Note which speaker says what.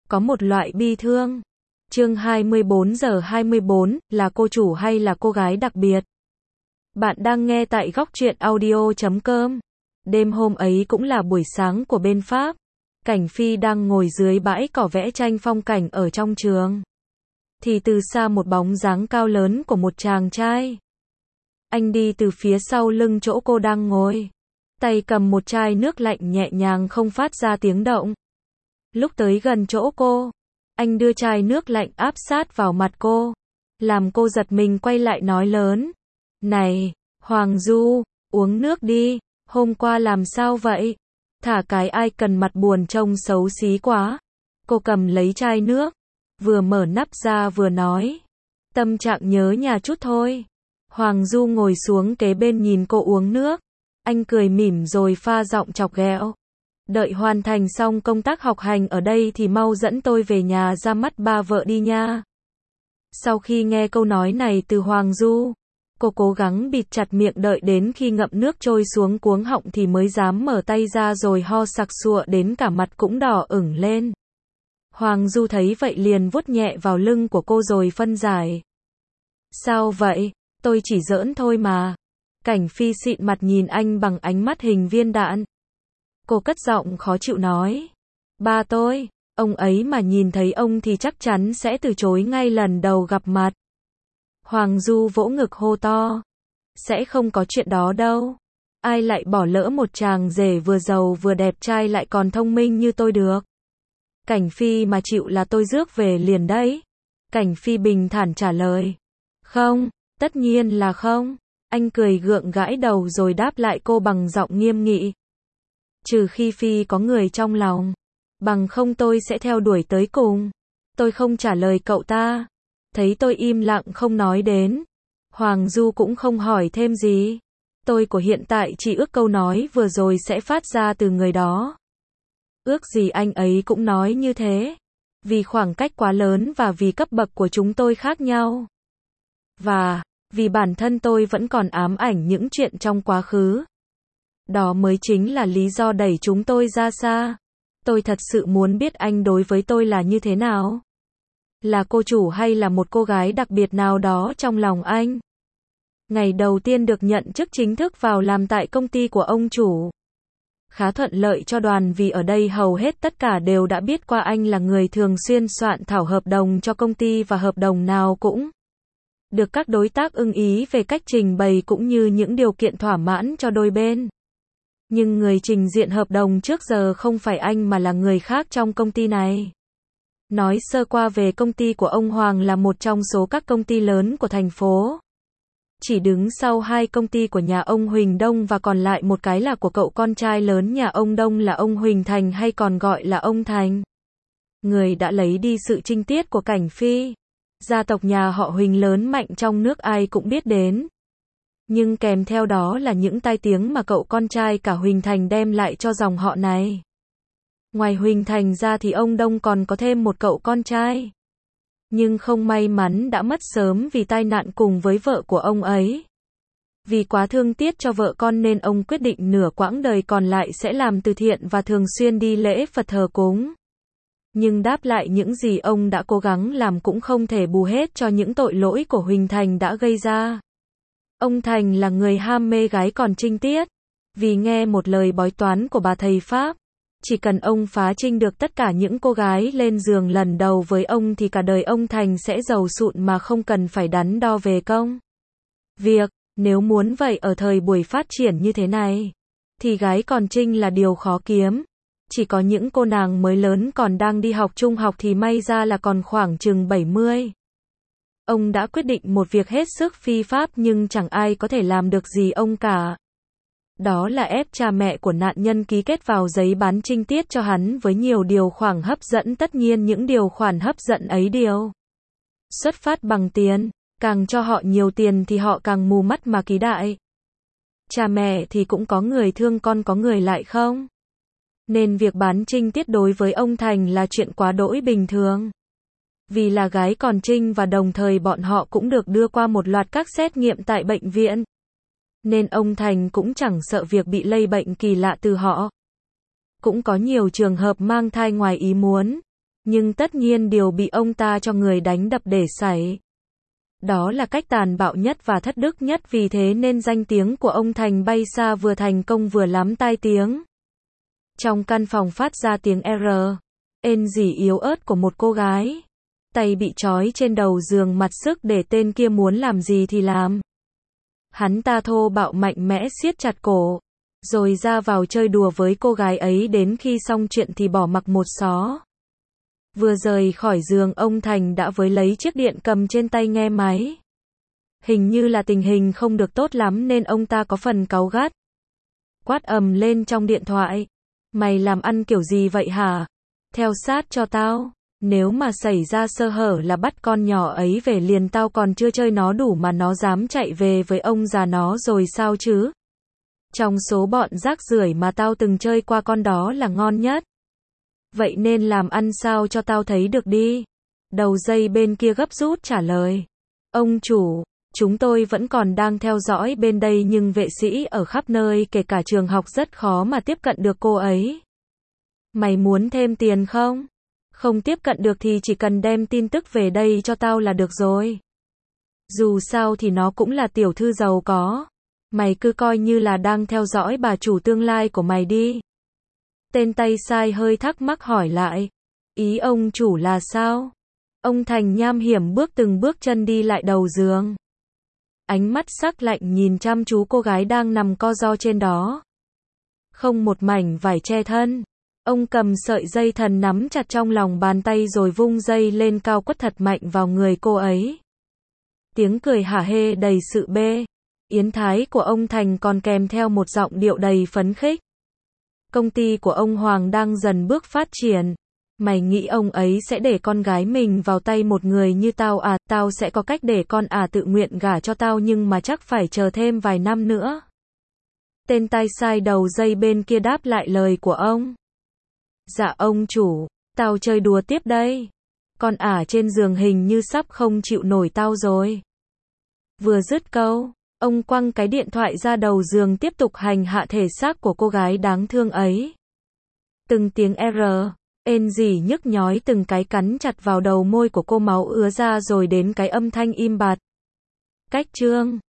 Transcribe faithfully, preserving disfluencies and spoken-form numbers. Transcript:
Speaker 1: có một loại bi thương. Chương hai mươi bốn giờ hai mươi bốn, là cô chủ hay là cô gái đặc biệt? Bạn đang nghe tại góc truyện audio chấm com. Đêm hôm ấy cũng là buổi sáng của bên Pháp. Cảnh Phi đang ngồi dưới bãi cỏ vẽ tranh phong cảnh ở trong trường. Thì từ xa một bóng dáng cao lớn của một chàng trai. Anh đi từ phía sau lưng chỗ cô đang ngồi. Tay cầm một chai nước lạnh nhẹ nhàng không phát ra tiếng động. Lúc tới gần chỗ cô, anh đưa chai nước lạnh áp sát vào mặt cô. Làm cô giật mình quay lại nói lớn. Này, Hoàng Du, uống nước đi, hôm qua làm sao vậy? Thả cái ai cần mặt buồn trông xấu xí quá. Cô cầm lấy chai nước, vừa mở nắp ra vừa nói. Tâm trạng nhớ nhà chút thôi. Hoàng Du ngồi xuống kế bên nhìn cô uống nước. Anh cười mỉm rồi pha giọng chọc ghẹo. Đợi hoàn thành xong công tác học hành ở đây thì mau dẫn tôi về nhà ra mắt ba vợ đi nha. Sau khi nghe câu nói này từ Hoàng Du, cô cố gắng bịt chặt miệng đợi đến khi ngậm nước trôi xuống cuống họng thì mới dám mở tay ra rồi ho sặc sụa đến cả mặt cũng đỏ ửng lên. Hoàng Du thấy vậy liền vuốt nhẹ vào lưng của cô rồi phân giải. Sao vậy? Tôi chỉ giỡn thôi mà. Cảnh Phi xịn mặt nhìn anh bằng ánh mắt hình viên đạn. Cô cất giọng khó chịu nói. Ba tôi, ông ấy mà nhìn thấy ông thì chắc chắn sẽ từ chối ngay lần đầu gặp mặt. Hoàng Du vỗ ngực hô to. Sẽ không có chuyện đó đâu. Ai lại bỏ lỡ một chàng rể vừa giàu vừa đẹp trai lại còn thông minh như tôi được. Cảnh Phi mà chịu là tôi rước về liền đấy. Cảnh Phi bình thản trả lời. Không, tất nhiên là không. Anh cười gượng gãi đầu rồi đáp lại cô bằng giọng nghiêm nghị. Trừ khi Phi có người trong lòng. Bằng không tôi sẽ theo đuổi tới cùng. Tôi không trả lời cậu ta. Thấy tôi im lặng không nói đến. Hoàng Du cũng không hỏi thêm gì. Tôi của hiện tại chỉ ước câu nói vừa rồi sẽ phát ra từ người đó. Ước gì anh ấy cũng nói như thế. Vì khoảng cách quá lớn và vì cấp bậc của chúng tôi khác nhau. Và vì bản thân tôi vẫn còn ám ảnh những chuyện trong quá khứ. Đó mới chính là lý do đẩy chúng tôi ra xa. Tôi thật sự muốn biết anh đối với tôi là như thế nào. Là cô chủ hay là một cô gái đặc biệt nào đó trong lòng anh. Ngày đầu tiên được nhận chức chính thức vào làm tại công ty của ông chủ. Khá thuận lợi cho đoàn vì ở đây hầu hết tất cả đều đã biết qua anh là người thường xuyên soạn thảo hợp đồng cho công ty và hợp đồng nào cũng được các đối tác ưng ý về cách trình bày cũng như những điều kiện thỏa mãn cho đôi bên. Nhưng người trình diện hợp đồng trước giờ không phải anh mà là người khác trong công ty này. Nói sơ qua về công ty của ông Hoàng là một trong số các công ty lớn của thành phố. Chỉ đứng sau hai công ty của nhà ông Huỳnh Đông và còn lại một cái là của cậu con trai lớn nhà ông Đông là ông Huỳnh Thành hay còn gọi là ông Thành. Người đã lấy đi sự trinh tiết của Cảnh Phi. Gia tộc nhà họ Huỳnh lớn mạnh trong nước ai cũng biết đến. Nhưng kèm theo đó là những tai tiếng mà cậu con trai cả Huỳnh Thành đem lại cho dòng họ này. Ngoài Huỳnh Thành ra thì ông Đông còn có thêm một cậu con trai. Nhưng không may mắn đã mất sớm vì tai nạn cùng với vợ của ông ấy. Vì quá thương tiếc cho vợ con nên ông quyết định nửa quãng đời còn lại sẽ làm từ thiện và thường xuyên đi lễ Phật thờ cúng. Nhưng đáp lại những gì ông đã cố gắng làm cũng không thể bù hết cho những tội lỗi của Huỳnh Thành đã gây ra. Ông Thành là người ham mê gái còn trinh tiết. Vì nghe một lời bói toán của bà thầy Pháp, chỉ cần ông phá trinh được tất cả những cô gái lên giường lần đầu với ông thì cả đời ông Thành sẽ giàu sụn mà không cần phải đắn đo về công việc. Nếu muốn vậy ở thời buổi phát triển như thế này, thì gái còn trinh là điều khó kiếm. Chỉ có những cô nàng mới lớn còn đang đi học trung học thì may ra là còn khoảng chừng bảy mươi. Ông đã quyết định một việc hết sức phi pháp nhưng chẳng ai có thể làm được gì ông cả. Đó là ép cha mẹ của nạn nhân ký kết vào giấy bán trinh tiết cho hắn với nhiều điều khoản hấp dẫn. Tất nhiên những điều khoản hấp dẫn ấy đều xuất phát bằng tiền. Càng cho họ nhiều tiền thì họ càng mù mắt mà ký đại. Cha mẹ thì cũng có người thương con có người lại không. Nên việc bán trinh tiết đối với ông Thành là chuyện quá đỗi bình thường. Vì là gái còn trinh và đồng thời bọn họ cũng được đưa qua một loạt các xét nghiệm tại bệnh viện. Nên ông Thành cũng chẳng sợ việc bị lây bệnh kỳ lạ từ họ. Cũng có nhiều trường hợp mang thai ngoài ý muốn. Nhưng tất nhiên điều bị ông ta cho người đánh đập để xảy. Đó là cách tàn bạo nhất và thất đức nhất, vì thế nên danh tiếng của ông Thành bay xa, vừa thành công vừa lắm tai tiếng. Trong căn phòng phát ra tiếng R, ên rỉ yếu ớt của một cô gái. Tay bị trói trên đầu giường, mặt sức để tên kia muốn làm gì thì làm. Hắn ta thô bạo mạnh mẽ siết chặt cổ, rồi ra vào chơi đùa với cô gái ấy đến khi xong chuyện thì bỏ mặc một xó. Vừa rời khỏi giường, ông Thành đã với lấy chiếc điện cầm trên tay nghe máy. Hình như là tình hình không được tốt lắm nên ông ta có phần cáu gắt. Quát ầm lên trong điện thoại. Mày làm ăn kiểu gì vậy hả? Theo sát cho tao. Nếu mà xảy ra sơ hở là bắt con nhỏ ấy về liền, tao còn chưa chơi nó đủ mà nó dám chạy về với ông già nó rồi sao chứ? Trong số bọn rác rưởi mà tao từng chơi qua, con đó là ngon nhất. Vậy nên làm ăn sao cho tao thấy được đi. Đầu dây bên kia gấp rút trả lời. Ông chủ, chúng tôi vẫn còn đang theo dõi bên đây nhưng vệ sĩ ở khắp nơi kể cả trường học rất khó mà tiếp cận được cô ấy. Mày muốn thêm tiền không? Không tiếp cận được thì chỉ cần đem tin tức về đây cho tao là được rồi. Dù sao thì nó cũng là tiểu thư giàu có. Mày cứ coi như là đang theo dõi bà chủ tương lai của mày đi. Tên tay sai hơi thắc mắc hỏi lại. Ý ông chủ là sao? Ông Thành nham hiểm bước từng bước chân đi lại đầu giường. Ánh mắt sắc lạnh nhìn chăm chú cô gái đang nằm co ro trên đó. Không một mảnh vải che thân. Ông cầm sợi dây thần nắm chặt trong lòng bàn tay rồi vung dây lên cao quất thật mạnh vào người cô ấy. Tiếng cười hả hê đầy sự bê yến thái của ông Thành còn kèm theo một giọng điệu đầy phấn khích. Công ty của ông Hoàng đang dần bước phát triển. Mày nghĩ ông ấy sẽ để con gái mình vào tay một người như tao à? Tao sẽ có cách để con à tự nguyện gả cho tao, nhưng mà chắc phải chờ thêm vài năm nữa. Tên tay sai đầu dây bên kia đáp lại lời của ông. Dạ ông chủ, tao chơi đùa tiếp đây. Con ả trên giường hình như sắp không chịu nổi tao rồi. Vừa dứt câu, ông quăng cái điện thoại ra đầu giường, tiếp tục hành hạ thể xác của cô gái đáng thương ấy. Từng tiếng R, ên rỉ nhức nhói từng cái cắn chặt vào đầu môi của cô, máu ứa ra rồi đến cái âm thanh im bặt. Cách chương